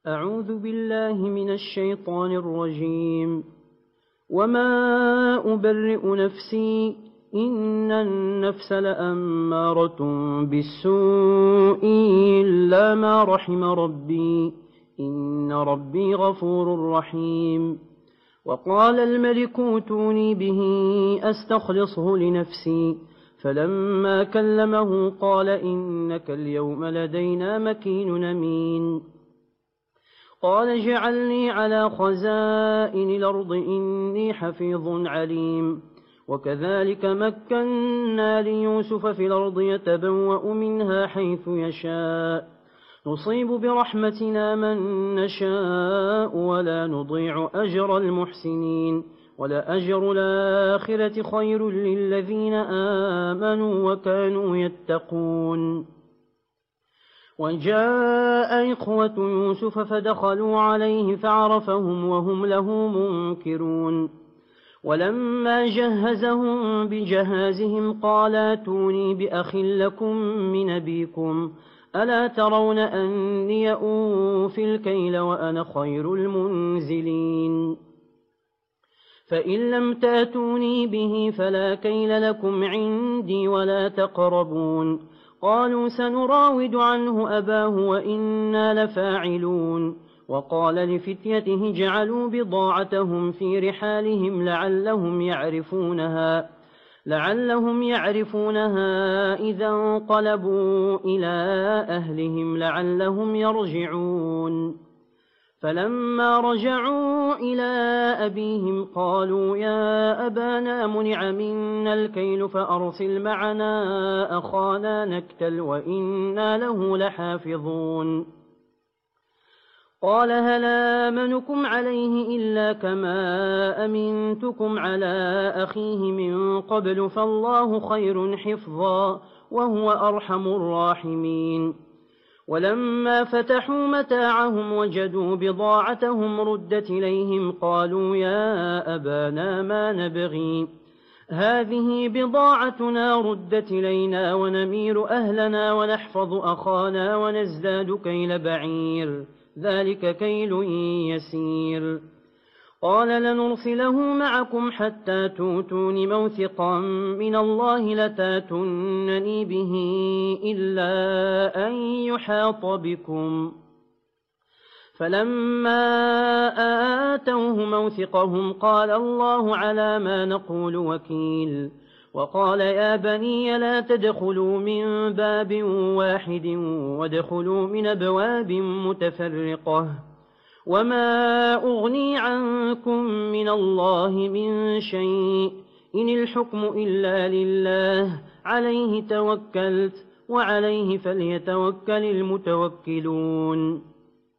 أعوذ بالله من الشيطان الرجيم. وما أبرئ نفسي إن النفس لأمارة بالسوء إلا ما رحم ربي إن ربي غفور رحيم. وقال الملك ائتوني به أستخلصه لنفسي فلما كلمه قال إنك اليوم لدينا مكين أمين. قال اجعلني على خزائن الأرض إني حفيظ عليم. وكذلك مكنا ليوسف في الأرض يتبوأ منها حيث يشاء نصيب برحمتنا من نشاء ولا نضيع أجر المحسنين ولأجر الآخرة خير للذين آمنوا وكانوا يتقون. وجاء إخوة يوسف فدخلوا عليه فعرفهم وهم له منكرون. ولما جهزهم بجهازهم قال ائتوني بأخ لكم من أبيكم ألا ترون أني أوفي الكيل وأنا خير المنزلين. فإن لم تأتوني به فلا كيل لكم عندي ولا تقربون. قالوا سنراود عنه أباه وإنا لفاعلون. وقال لفتيته اجعلوا بضاعتهم في رحالهم لعلهم يعرفونها إذا انقلبوا إلى أهلهم لعلهم يرجعون. فلما رجعوا إلى أبيهم قالوا يا أبانا منع منا الكيل فأرسل معنا أخانا نكتل وإنا له لحافظون. قال هل آمنكم عليه إلا كما أمنتكم على أخيه من قبل فالله خير حفظا وهو أرحم الراحمين. ولما فتحوا متاعهم وجدوا بضاعتهم ردت إليهم قالوا يا أبانا ما نبغي هذه بضاعتنا ردت إلينا ونمير أهلنا ونحفظ أخانا ونزداد كيل بعير ذلك كيل يسير. قال لنرسله معكم حتى توتون موثقا من الله لتاتونني به إلا أن يحاط بكم. فلما آتوه موثقهم قال الله على ما نقول وكيل. وقال يا بني لا تدخلوا من باب واحد وادخلوا من أبواب متفرقة وما أغني عنكم من الله من شيء إن الحكم إلا لله عليه توكلت وعليه فليتوكل المتوكلون.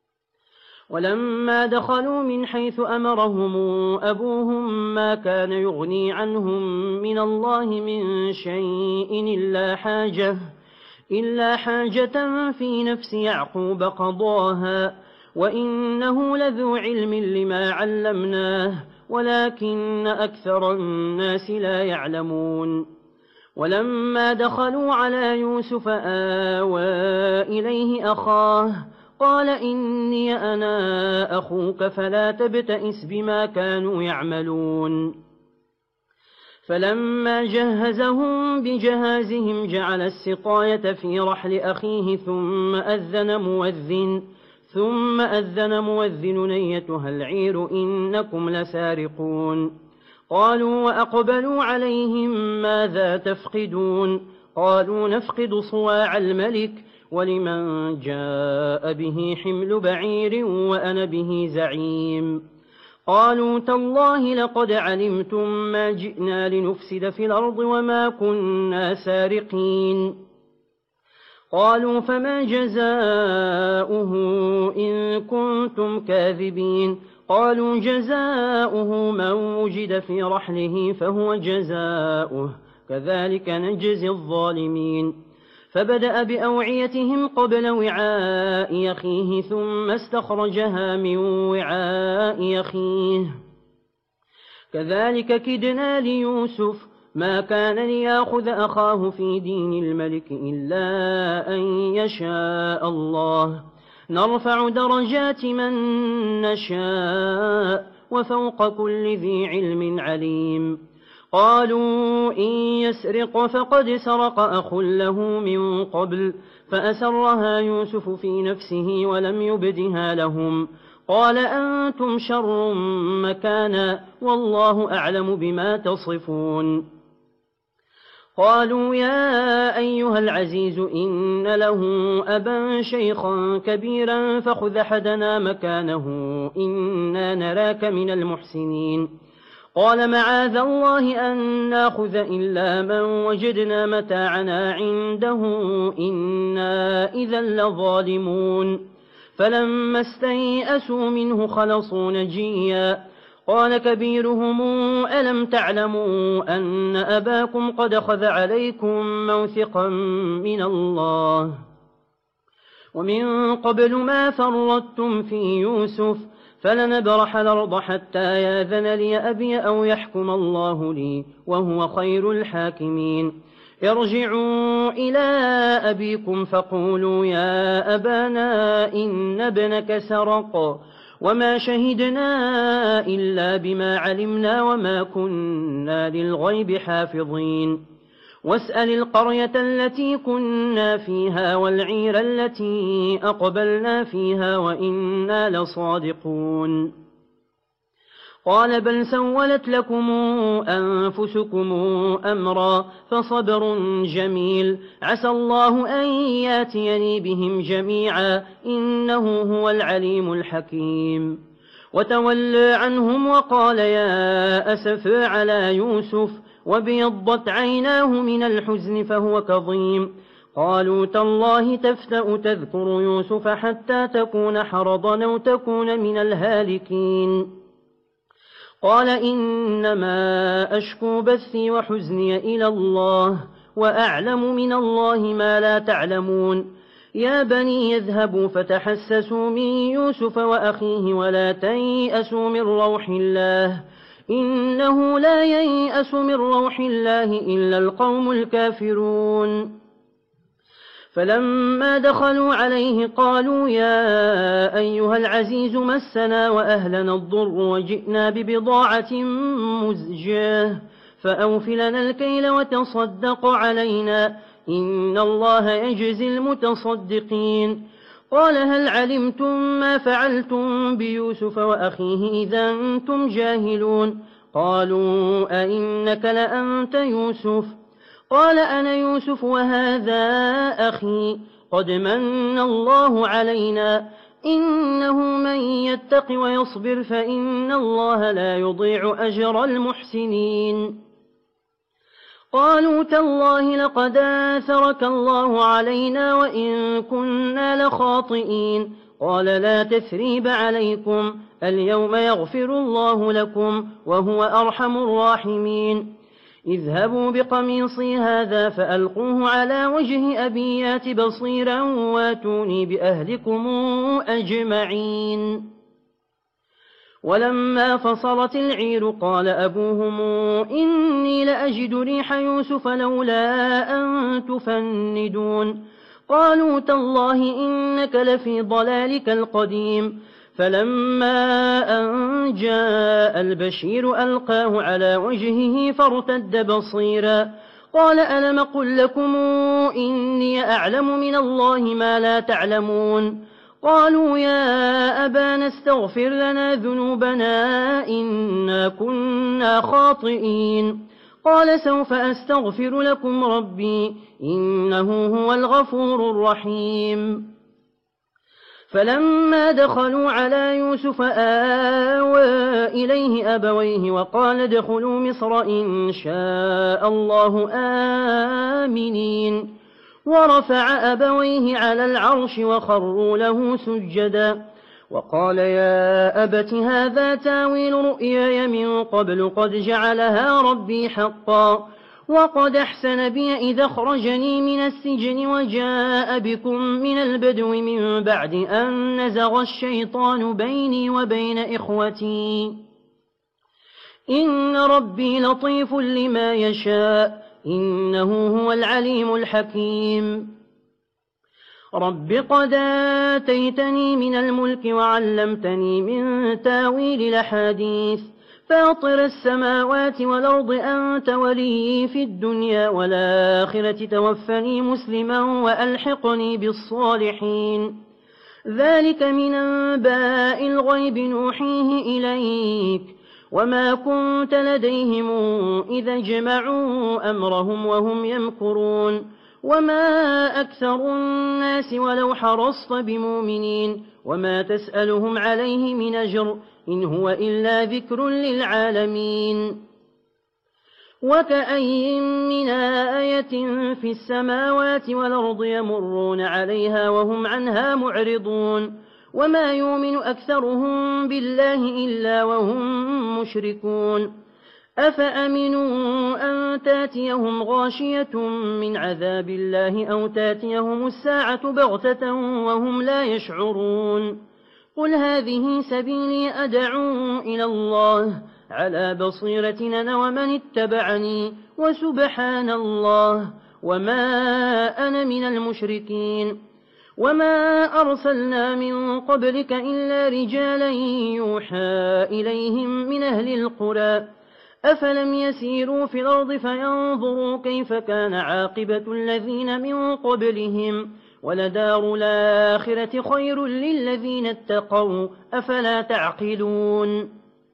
ولما دخلوا من حيث أمرهم أبوهم ما كان يغني عنهم من الله من شيء إلا حاجة في نفس يعقوب قضاها وإنه لذو علم لما علمناه ولكن أكثر الناس لا يعلمون. ولما دخلوا على يوسف آوى إليه أخاه قال إني أنا أخوك فلا تبتئس بما كانوا يعملون. فلما جهزهم بجهازهم جعل السقاية في رحل أخيه ثم أذن مؤذن أيتها العير إنكم لسارقون. قالوا وأقبلوا عليهم ماذا تفقدون. قالوا نفقد صواع الملك ولمن جاء به حمل بعير وأنا به زعيم. قالوا تالله لقد علمتم ما جئنا لنفسد في الأرض وما كنا سارقين. قالوا فما جزاؤه إن كنتم كاذبين. قالوا جزاؤه من وجد في رحله فهو جزاؤه كذلك نجزي الظالمين. فبدأ بأوعيتهم قبل وعاء أخيه ثم استخرجها من وعاء أخيه كذلك كدنا ليوسف ما كان ليأخذ أخاه في دين الملك إلا أن يشاء الله نرفع درجات من نشاء وفوق كل ذي علم عليم. قالوا إن يسرق فقد سرق أخ له من قبل فأسرها يوسف في نفسه ولم يبدها لهم. قال أنتم شر مكانا والله أعلم بما تصفون. قالوا يا أيها العزيز إن له أبا شيخا كبيرا فخذ أحدنا مكانه إنا نراك من المحسنين. قال معاذ الله أن ناخذ إلا من وجدنا متاعنا عنده إنا إذا لظالمون. فلما استيئسوا منه خلصوا نجيا. قال كبيرهم ألم تعلموا أن أباكم قد أخذ عليكم موثقا من الله ومن قبل ما فرطتم في يوسف فلنبرح الأرض حتى ياذن لي أبي أو يحكم الله لي وهو خير الحاكمين. ارجعوا إلى أبيكم فقولوا يا أبانا إن ابنك سرق وما شهدنا إلا بما علمنا وما كنا للغيب حافظين. واسأل القرية التي كنا فيها والعير التي أقبلنا فيها وإنا لصادقون. قال بل سولت لكم أنفسكم أمرا فصبر جميل عسى الله أن ياتيني بهم جميعا إنه هو العليم الحكيم. وتولى عنهم وقال يا أسف على يوسف وابيضت عيناه من الحزن فهو كظيم. قالوا تالله تفتأ تذكر يوسف حتى تكون حرضا أو تكون من الهالكين. قال إنما أشكو بثي وحزني إلى الله وأعلم من الله ما لا تعلمون. يا بني يذهبوا فتحسسوا من يوسف وأخيه ولا تيأسوا من روح الله إنه لا ييأس من روح الله إلا القوم الكافرون. فلما دخلوا عليه قالوا يا أيها العزيز مسنا وأهلنا الضر وجئنا ببضاعة مزجاة فأوفلنا الكيل وتصدق علينا إن الله يجزي المتصدقين. قال هل علمتم ما فعلتم بيوسف وأخيه إذا أنتم جاهلون؟ قالوا أئنك لأنت يوسف؟ قال أنا يوسف وهذا أخي قد من الله علينا إنه من يتق ويصبر فإن الله لا يضيع أجر المحسنين. قالوا تالله لقد آثرك الله علينا وإن كنا لخاطئين. قال لا تثريب عليكم اليوم يغفر الله لكم وهو أرحم الراحمين. اذهبوا بقميصي هذا فألقوه على وجه أبي يات بصيرا واتوني بأهلكم أجمعين. ولما فصلت العير قال أبوهم إني لأجد ريح يوسف لولا أن تفندون. قالوا تالله إنك لفي ضلالك القديم. فلما أن جاء البشير ألقاه على وجهه فارتد بصيرا. قال ألم قل لكم إني أعلم من الله ما لا تعلمون؟ قالوا يا أبانا استغفر لنا ذنوبنا إنا كنا خاطئين. قال سوف أستغفر لكم ربي إنه هو الغفور الرحيم. فلما دخلوا على يوسف آوى إليه أبويه وقال ادخلوا مصر إن شاء الله آمنين. ورفع أبويه على العرش وخروا له سجدا. وقال يا أبت هذا تاويل رؤياي من قبل قد جعلها ربي حقا وقد أحسن بي إذا أخرجني من السجن وجاء بكم من البدو من بعد أن نزغ الشيطان بيني وبين إخوتي إن ربي لطيف لما يشاء إنه هو العليم الحكيم. رب قد آتيتني من الملك وعلمتني من تاويل الأحاديث فاطر السماوات والأرض أنت ولي في الدنيا والآخرة توفني مسلما وألحقني بالصالحين ذلك من أنباء الغيب نوحيه إليك وما كنت لديهم إذا جمعوا أمرهم وهم يمكرون وما أكثر الناس ولو حرصت بمؤمنين وما تسألهم عليه من أجر إن هو إلا ذكر للعالمين وكأي من آية في السماوات والأرض يمرون عليها وهم عنها معرضون وما يؤمن أكثرهم بالله إلا وهم مشركون أفأمنوا أن تاتيهم غاشية من عذاب الله أو تاتيهم الساعة بغتة وهم لا يشعرون قل هذه سبيلي أدعو إلى الله على بصيرة أنا ومن اتبعني وسبحان الله وما أنا من المشركين وما أرسلنا من قبلك إلا رجالا يوحى إليهم من أهل القرى أفلم يسيروا في الأرض فينظروا كيف كان عاقبة الذين من قبلهم ولدار الآخرة خير للذين اتقوا أفلا تعقلون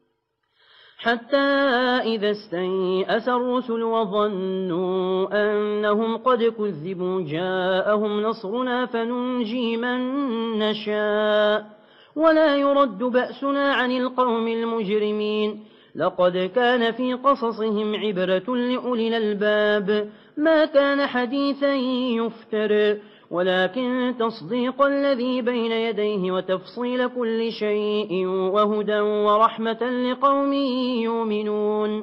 حتى إذا استيأس الرسل وظنوا أنهم قد كذبوا جاءهم نصرنا فننجي من نشاء ولا يرد بأسنا عن القوم المجرمين لقد كان في قصصهم عبرة لأولي الألباب ما كان حديثا يفتر ولكن تصديق الذي بين يديه وتفصيل كل شيء وهدى ورحمة لقوم يؤمنون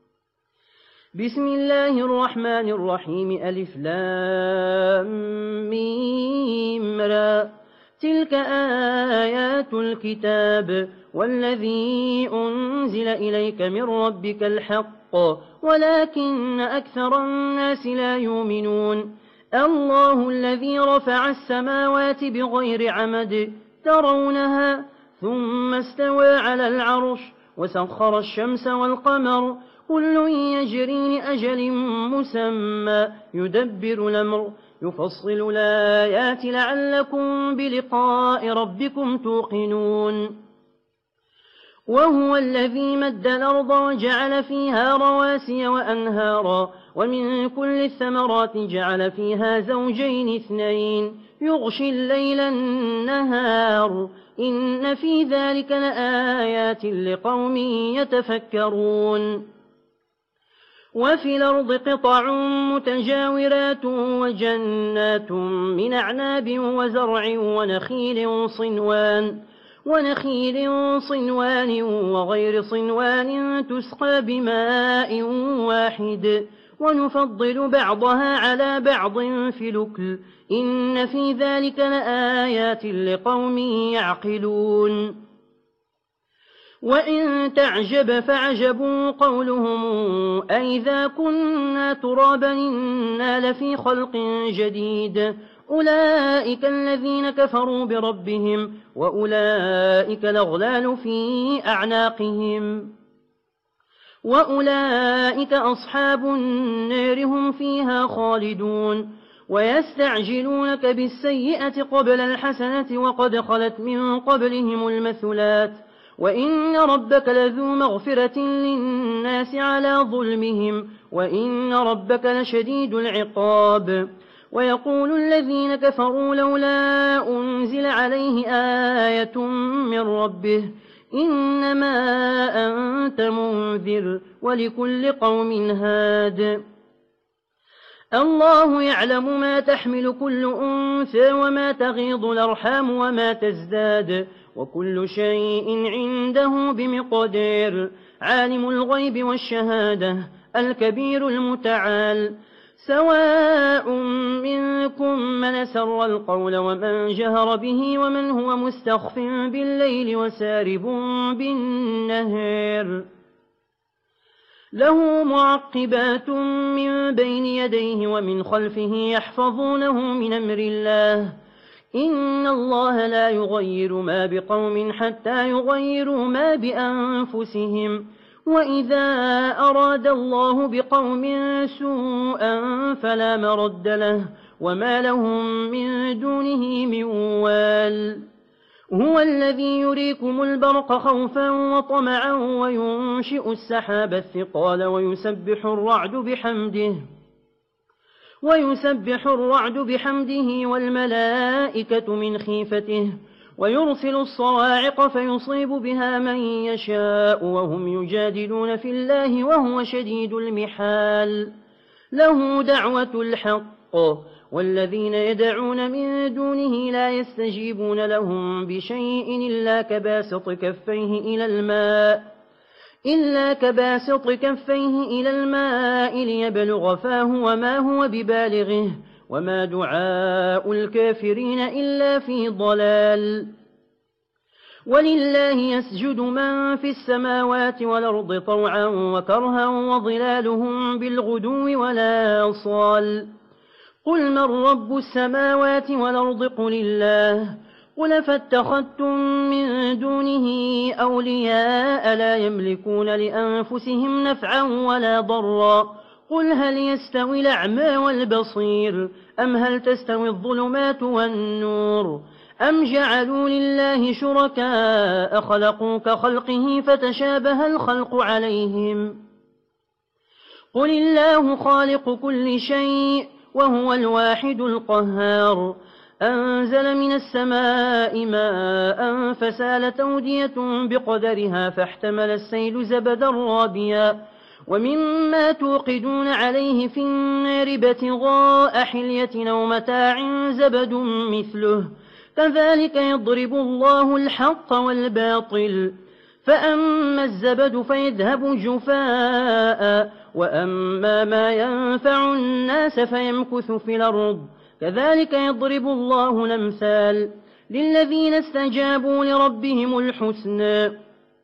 بسم الله الرحمن الرحيم ألف لام ميم را تلك آيات الكتاب والذي أنزل إليك من ربك الحق ولكن أكثر الناس لا يؤمنون الله الذي رفع السماوات بغير عمد ترونها ثم استوى على العرش وسخر الشمس والقمر كل يجري لأجل مسمى يدبر الأمر يفصل الآيات لعلكم بلقاء ربكم توقنون وهو الذي مد الأرض وجعل فيها رواسي وأنهارا ومن كل الثمرات جعل فيها زوجين اثنين يغشي الليل النهار إن في ذلك لآيات لقوم يتفكرون وفي الأرض قطع متجاورات وجنات من أعناب وزرع ونخيل صنوان وغير صنوان تسقى بماء واحد ونفضل بعضها على بعض في الأكل إن في ذلك لآيات لقوم يعقلون وإن تعجب فعجب قولهم أئذا كنا ترابا إنا لفي خلق جديد أولئك الذين كفروا بربهم وأولئك الأغلال في أعناقهم وأولئك أصحاب النار هم فيها خالدون ويستعجلونك بالسيئة قبل الحسنة وقد خلت من قبلهم المثلات وإن ربك لذو مغفرة للناس على ظلمهم وإن ربك لشديد العقاب ويقول الذين كفروا لولا أنزل عليه آية من ربه إنما أنت منذر ولكل قوم هاد الله يعلم ما تحمل كل أنثى وما تغيض الأرحام وما تزداد وكل شيء عنده بمقدار عالم الغيب والشهادة الكبير المتعال سواء منكم من سر القول ومن جهر به ومن هو مستخف بالليل وسارب بالنهار له معقبات من بين يديه ومن خلفه يحفظونه من أمر الله إن الله لا يغير ما بقوم حتى يغيروا ما بأنفسهم وإذا أراد الله بقوم سوءا فلا مرد له وما لهم من دونه من وال هو الذي يريكم البرق خوفا وطمعا وينشئ السحاب الثقال ويسبح الرعد بحمده والملائكة من خيفته ويرسل الصواعق فيصيب بها من يشاء وهم يجادلون في الله وهو شديد المحال له دعوة الحق والذين يدعون من دونه لا يستجيبون لهم بشيء إلا كباسط كفيه إلى الماء ليبلغ فاه وما هو ببالغه وما دعاء الكافرين إلا في ضلال ولله يسجد من في السماوات والأرض طوعا وكرها وظلالهم بالغدو ولا صال قل من رب السماوات والأرض قل الله قل فاتخذتم من دونه أولياء لا يملكون لأنفسهم نفعا ولا ضرا قل هل يستوي الأعمى والبصير أم هل تستوي الظلمات والنور أم جعلوا لله شركاء خلقوا كخلقه فتشابه الخلق عليهم قل الله خالق كل شيء وهو الواحد القهار أنزل من السماء ماء فسالت أودية بقدرها فاحتمل السيل زبدا رابيا ومما توقدون عليه في النار ابتغاء حلية أو متاع زبد مثله كذلك يضرب الله الحق والباطل فأما الزبد فيذهب جفاء وأما ما ينفع الناس فيمكث في الأرض كذلك يضرب الله الأمثال للذين استجابوا لربهم الحسنى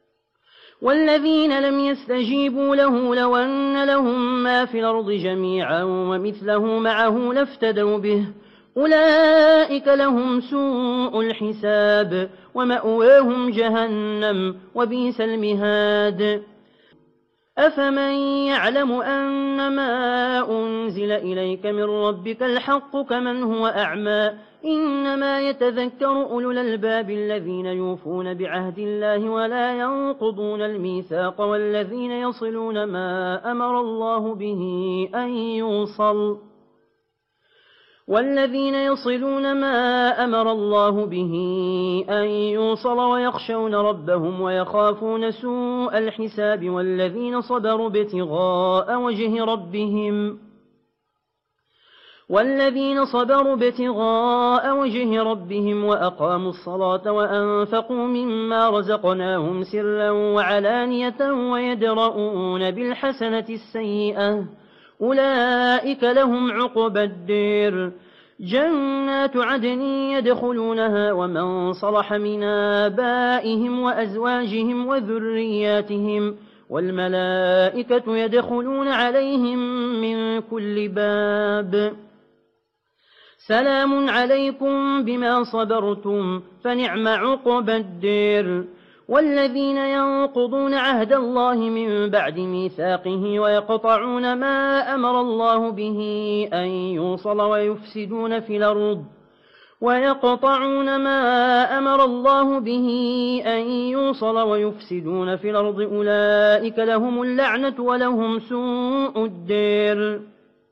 والذين لم يستجيبوا له لو أن لهم ما في الأرض جميعا ومثله معه لافتدوا به أولئك لهم سوء الحساب ومأواهم جهنم وبئس المهاد أفمن يعلم أنما أنزل إليك من ربك الحق كمن هو أعمى إنما يتذكر أولو الألباب الذين يوفون بعهد الله ولا ينقضون الميثاق والذين يصلون ما أمر الله به أن يوصل ويخشون ربهم ويخافون سوء الحساب والذين صبروا ابتغاء وجه ربهم وأقاموا الصلاة وأنفقوا مما رزقناهم سرا وعلانية ويدرؤون بالحسنة السيئة أولئك لهم عقبى الدير جنات عدن يدخلونها ومن صلح من آبائهم وأزواجهم وذرياتهم والملائكة يدخلون عليهم من كل باب سلام عليكم بما صبرتم فنعم عقبى الدير والذين ينقضون عهد الله من بعد ميثاقه ويقطعون ما أمر الله به أن يوصل ويفسدون في الأرض أولئك لهم اللعنة ولهم سوء الدير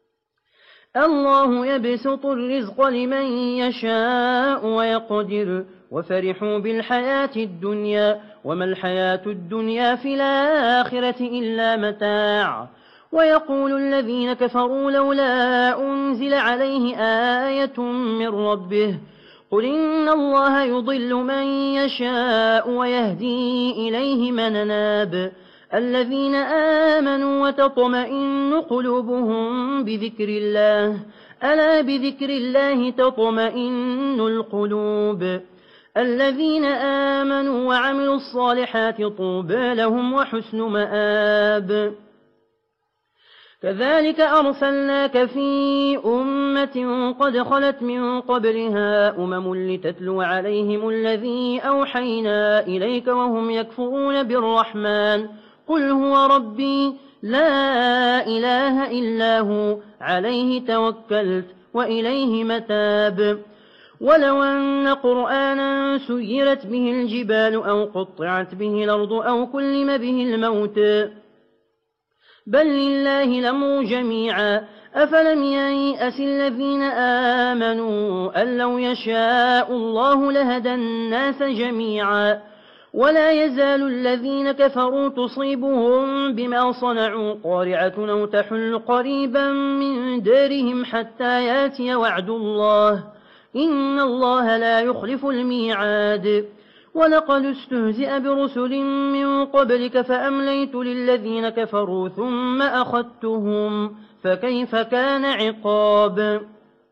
الله يبسط الرزق لمن يشاء ويقدر وفرحوا بالحياة الدنيا وما الحياة الدنيا في الآخرة إلا متاع ويقول الذين كفروا لولا أنزل عليه آية من ربه قل إن الله يضل من يشاء ويهدي إليه من أناب الذين آمنوا وتطمئن قلوبهم بذكر الله ألا بذكر الله تطمئن القلوب الذين آمنوا وعملوا الصالحات طوبى لهم وحسن مآب كذلك أرسلناك في أمة قد خلت من قبلها لتتلو عليهم الذي أوحينا إليك وهم يكفرون بالرحمن قل هو ربي لا إله إلا هو عليه توكلت وإليه متاب ولو أن قرآنا سيرت به الجبال أو قطعت به الأرض أو كلم به الموت بل لله الأمر جميعا أفلم ييأس الذين آمنوا أن لو يشاء الله لهدى الناس جميعا ولا يزال الذين كفروا تصيبهم بما صنعوا قارعة أو تحل قريبا من دارهم حتى ياتي وعد الله إن الله لا يخلف الميعاد ولقد استهزئ برسل من قبلك فأمليت للذين كفروا ثم أخذتهم فكيف كان عقاب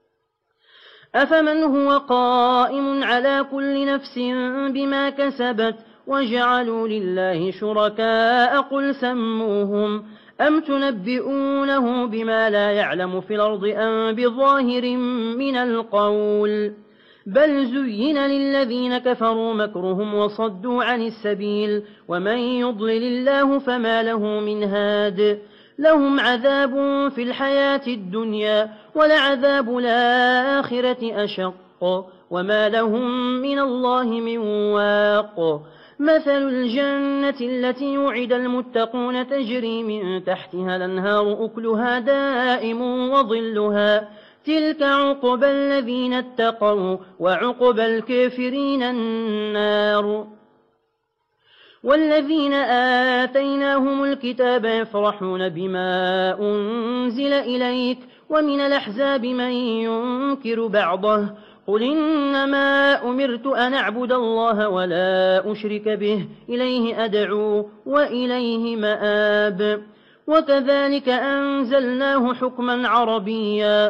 أفمن هو قائم على كل نفس بما كسبت وجعلوا لله شركاء قل سموهم أم تنبئونه بما لا يعلم في الأرض أم بظاهر من القول بل زين للذين كفروا مكرهم وصدوا عن السبيل ومن يضلل الله فما له من هاد لهم عذاب في الحياة الدنيا ولعذاب الآخرة أشق وما لهم من الله من واق مثل الجنة التي يعد المتقون تجري من تحتها الأنهار أكلها دائم وظلها تلك عقبى الذين اتقوا وعقبى الكافرين النار والذين آتيناهم الكتاب يفرحون بما أنزل إليك ومن الأحزاب من ينكر بعضه قل إنما أمرت أن أعبد الله ولا أشرك به إليه أدعو وإليه مآب وكذلك أنزلناه حكما عربيا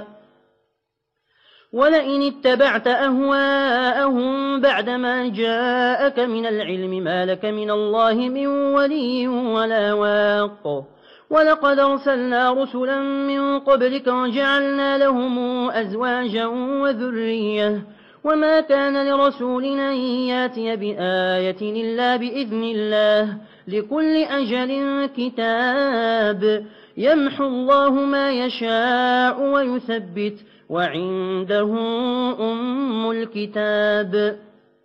ولئن اتبعت أهواءهم بعدما جاءك من العلم ما لك من الله من ولي ولا واق ولقد أرسلنا رسلا من قبلك وجعلنا لهم أزواجا وذرية وما كان لرسول أن ياتي بآية إلا بإذن الله لكل أجل كتاب يمحو الله ما يشاء ويثبت وعنده أم الكتاب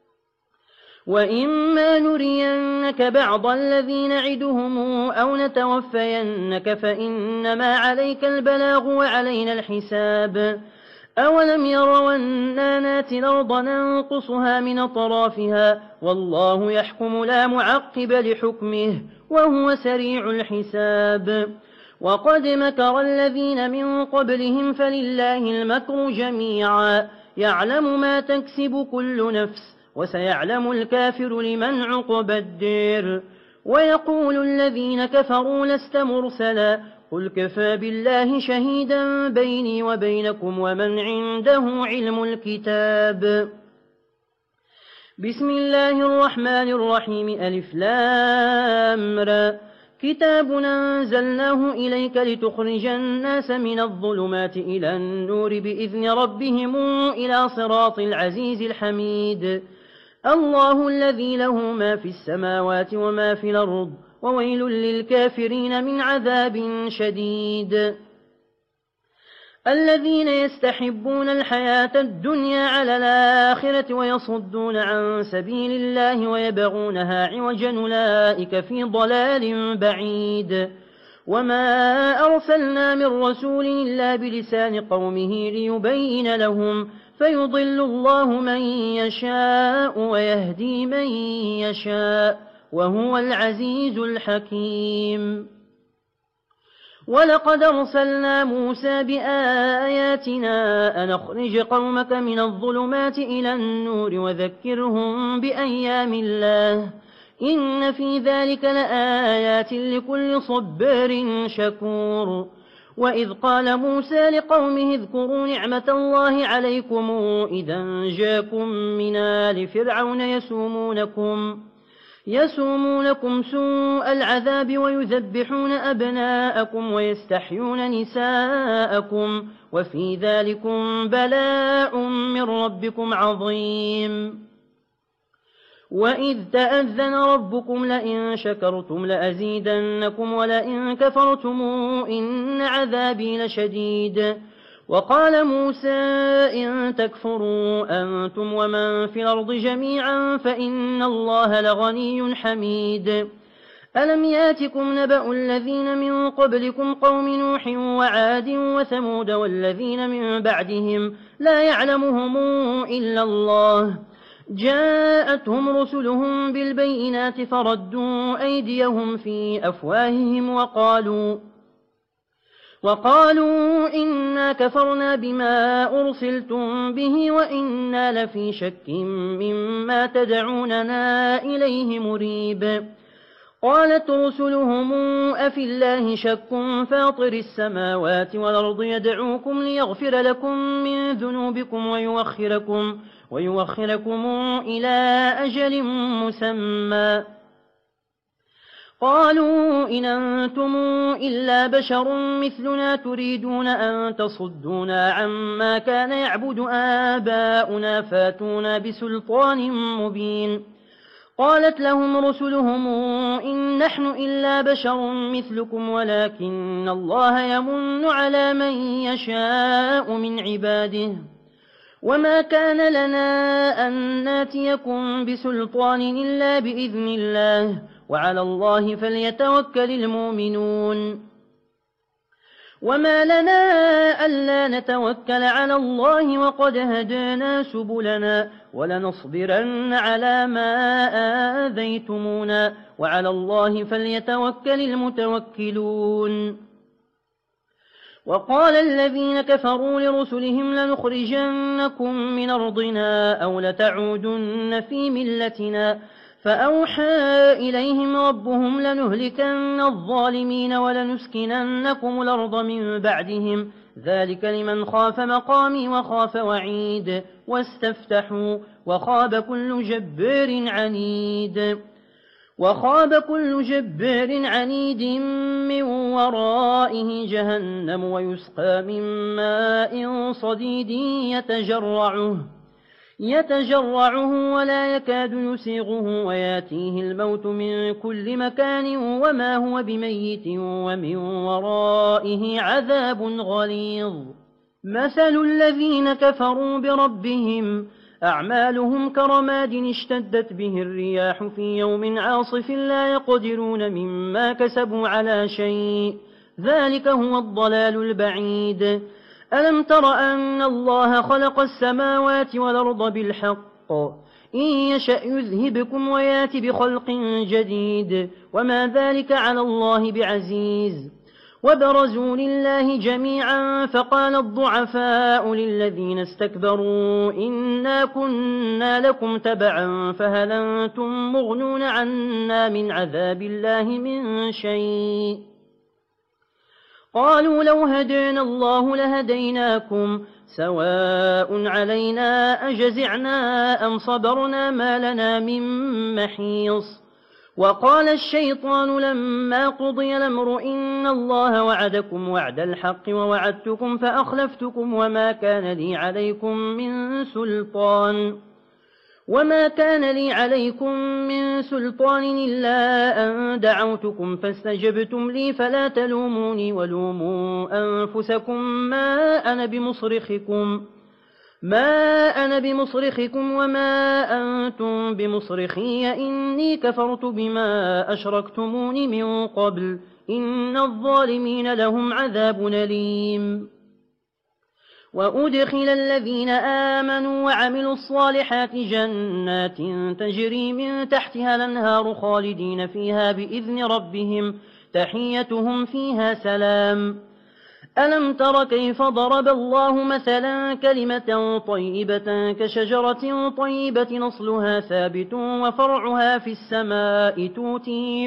وإما نرينك بعض الذي نعدهم أو نتوفينك فإنما عليك البلاغ وعلينا الحساب أولم يروا أنا ناتي الأرض ننقصها من أطرافها والله يحكم لا معقب لحكمه وهو سريع الحساب وقد مكر الذين من قبلهم فلله المكر جميعا يعلم ما تكسب كل نفس وسيعلم الكافر لمن عقبى الدير ويقول الذين كفروا لست مرسلا قل كفى بالله شهيدا بيني وبينكم ومن عنده علم الكتاب بسم الله الرحمن الرحيم ألف لام را كتاب أنزلناه إليك لتخرج الناس من الظلمات إلى النور بإذن ربهم إلى صراط العزيز الحميد الله الذي له ما في السماوات وما في الأرض وويل للكافرين من عذاب شديد الذين يستحبون الحياة الدنيا على الآخرة ويصدون عن سبيل الله ويبغونها عوجا أولئك في ضلال بعيد وما أرسلنا من رسول إلا بلسان قومه ليبين لهم فيضل الله من يشاء ويهدي من يشاء وهو العزيز الحكيم ولقد أرسلنا موسى بآياتنا أن أخرج قومك من الظلمات إلى النور وذكرهم بأيام الله إن في ذلك لآيات لكل صبار شكور وإذ قال موسى لقومه اذكروا نعمة الله عليكم إذا جاكم من آل فرعون يسومونكم سوء العذاب ويذبحون أبناءكم ويستحيون نساءكم وفي ذلكم بلاء من ربكم عظيم. وإذ تأذن ربكم لئن شكرتم لأزيدنكم ولئن كفرتم إن عذابي لشديد. وقال موسى إن تكفروا أنتم ومن في الأرض جميعا فإن الله لغني حميد. ألم ياتكم نبأ الذين من قبلكم قوم نوح وعاد وثمود والذين من بعدهم لا يعلمهم إلا الله جاءتهم رسلهم بالبينات فردوا أيديهم في أفواههم وقالوا إنا كفرنا بما أرسلتم به وإنا لفي شك مما تدعوننا إليه مريب. قالت رسلهم أفي الله شك فاطر السماوات والأرض يدعوكم ليغفر لكم من ذنوبكم ويوخركم إلى أجل مسمى. قالوا إن أنتم إلا بشر مثلنا تريدون أن تصدونا عما كان يعبد آباؤنا فاتونا بسلطان مبين. قالت لهم رسلهم إن نحن إلا بشر مثلكم ولكن الله يمن على من يشاء من عباده وما كان لنا أن ناتيكم بسلطان إلا بإذن الله وعلى الله فليتوكل المؤمنون. وما لنا ألا نتوكل على الله وقد هدانا سبلنا ولنصبرن على ما آذيتمونا وعلى الله فليتوكل المتوكلون. وقال الذين كفروا لرسلهم لنخرجنكم من أرضنا أو لتعودن في ملتنا فأوحى إليهم ربهم لنهلكن الظالمين ولنسكننكم الأرض من بعدهم ذلك لمن خاف مقامي وخاف وعيد واستفتحوا وخاب كل جبار عنيد من ورائه جهنم ويسقى من ماء صديد يتجرعه ولا يكاد يسيغه وياتيه الموت من كل مكان وما هو بميت ومن ورائه عذاب غليظ. مثل الذين كفروا بربهم أعمالهم كرماد اشتدت به الرياح في يوم عاصف لا يقدرون مما كسبوا على شيء ذلك هو الضلال البعيد. ألم تر أن الله خلق السماوات والأرض بالحق إن يشأ يذهبكم ويات بخلق جديد وما ذلك على الله بعزيز. وبرزوا لله جميعا فقال الضعفاء للذين استكبروا إنا كنا لكم تبعا فهل أنتم مغنون عنا من عذاب الله من شيء. قالوا لو هدينا الله لهديناكم سواء علينا أجزعنا أم صبرنا ما لنا من محيص. وقال الشيطان لما قضي الأمر إن الله وعدكم وعد الحق ووعدتكم فأخلفتكم وما كان لي عليكم من سلطان إلا أن دعوتكم فاستجبتم لي فلا تلوموني ولوموا أنفسكم ما أنا بمصرخكم وما أنتم بمصرخي إني كفرت بما أشركتمون من قبل إن الظالمين لهم عذاب أليم. وأدخل الذين آمنوا وعملوا الصالحات جنات تجري من تحتها الأنهار خالدين فيها بإذن ربهم تحيتهم فيها سلام. ألم تر كيف ضرب الله مثلا كلمة طيبة كشجرة طيبة نصلها ثابت وفرعها في السماء تؤتي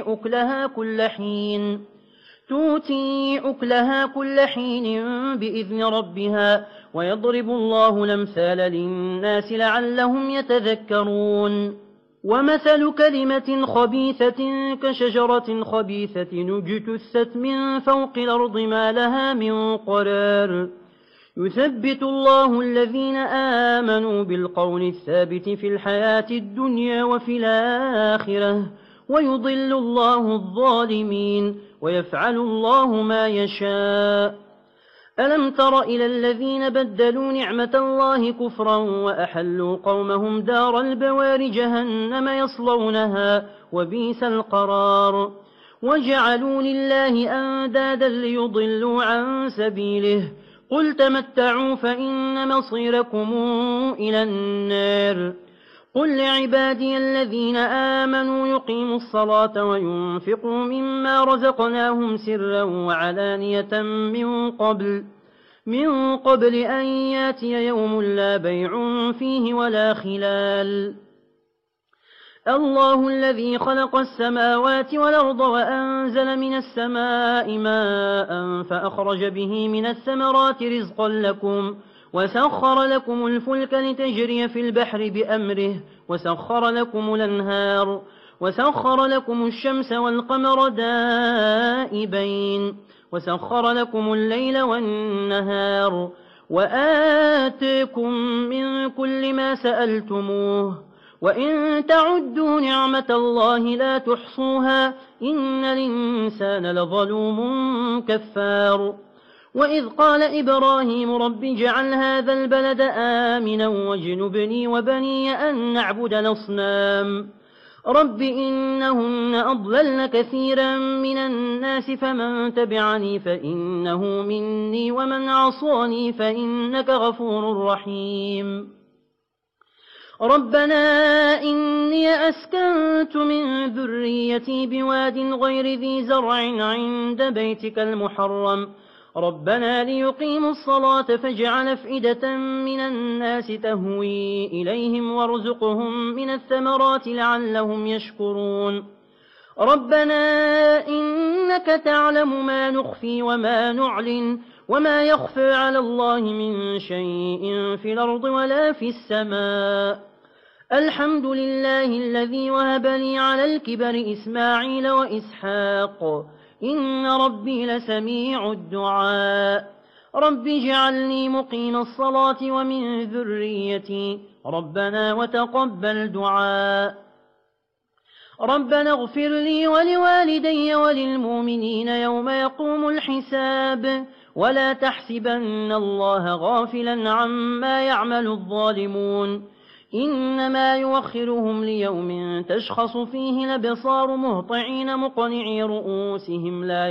أكلها كل حين بإذن ربها ويضرب الله الأمثال للناس لعلهم يتذكرون. ومثل كلمة خبيثة كشجرة خبيثة اجتثت من فوق الأرض ما لها من قرار يثبت الله الذين آمنوا بالقول الثابت في الحياة الدنيا وفي الآخرة ويضل الله الظالمين ويفعل الله ما يشاء. ألم تر إلى الذين بدلوا نعمة الله كفرا وأحلوا قومهم دار البوار جهنم يصلونها وبئس القرار وجعلوا لله أندادا ليضلوا عن سبيله قل تمتعوا فإن مصيركم إلى النار. قل لعبادي الذين آمنوا يقيموا الصلاة وينفقوا مما رزقناهم سرا وعلانية من قبل أن ياتي يوم لا بيع فيه ولا خلال. الله الذي خلق السماوات والأرض وأنزل من السماء ماء فأخرج به من الثمرات رزقا لكم وسخر لكم الفلك لتجري في البحر بأمره وسخر لكم الأنهار وسخر لكم الشمس والقمر دائبين وسخر لكم الليل والنهار وآتيكم من كل ما سألتموه وإن تعدوا نعمة الله لا تحصوها إن الإنسان لظلوم كفار. وإذ قال إبراهيم رب اجعل هذا البلد آمنا واجنبني وبني أن نعبد الأصنام رب إنهن أضللن كثيرا من الناس فمن تبعني فإنه مني ومن عصاني فإنك غفور رحيم. ربنا إني أسكنت من ذريتي بواد غير ذي زرع عند بيتك المحرم ربنا ليقيموا الصلاة فاجعل أفئدة من الناس تهوي إليهم وارزقهم من الثمرات لعلهم يشكرون. ربنا إنك تعلم ما نخفي وما نعلن وما يخفى على الله من شيء في الأرض ولا في السماء. الحمد لله الذي وهب لي على الكبر إسماعيل وإسحاق إن ربي لسميع الدعاء. رب اجعلني مقيم الصلاة ومن ذريتي ربنا وتقبل دعاء. ربنا اغفر لي ولوالدي وللمؤمنين يوم يقوم الحساب ولا تحسبن الله غافلا عما يعمل الظالمون إنما يوخرهم ليوم تشخص فيه الأبصار مهطعين مقنعي رؤوسهم لا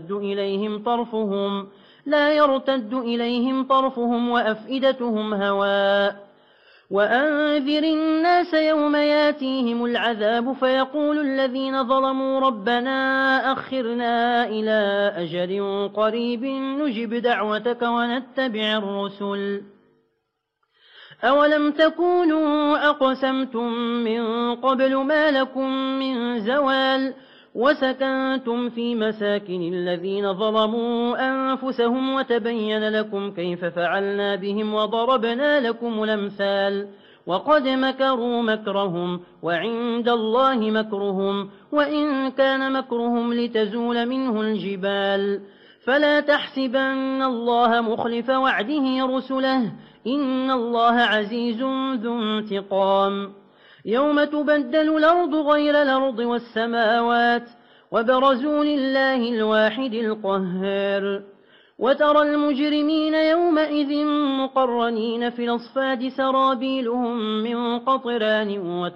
يرتد إليهم طرفهم وأفئدتهم هواء. وأنذر الناس يوم ياتيهم العذاب فيقول الذين ظلموا ربنا أخرنا إلى أجل قريب نجب دعوتك ونتبع الرسل أولم تكونوا أقسمتم من قبل ما لكم من زوال وسكنتم في مساكن الذين ظلموا أنفسهم وتبين لكم كيف فعلنا بهم وضربنا لكم الأمثال وقد مكروا مكرهم وعند الله مكرهم وإن كان مكرهم لتزول منه الجبال فلا تحسبن الله مخلف وعده رسله إن الله عزيز ذو انتقام. يوم تبدل الأرض غير الأرض والسماوات وبرزوا لله الواحد القهار. وترى المجرمين يومئذ مقرنين في الأصفاد سرابيلهم من قطران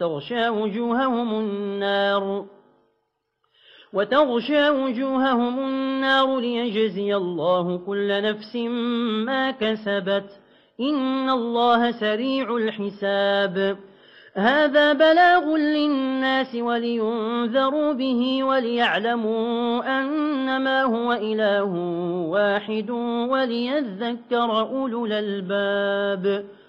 وتغشى وجوههم النار ليجزي الله كل نفس ما كسبت إن الله سريع الحساب. هذا بلاغ للناس ولينذروا به وليعلموا أنما هو إله واحد وليذكر أولو الألباب.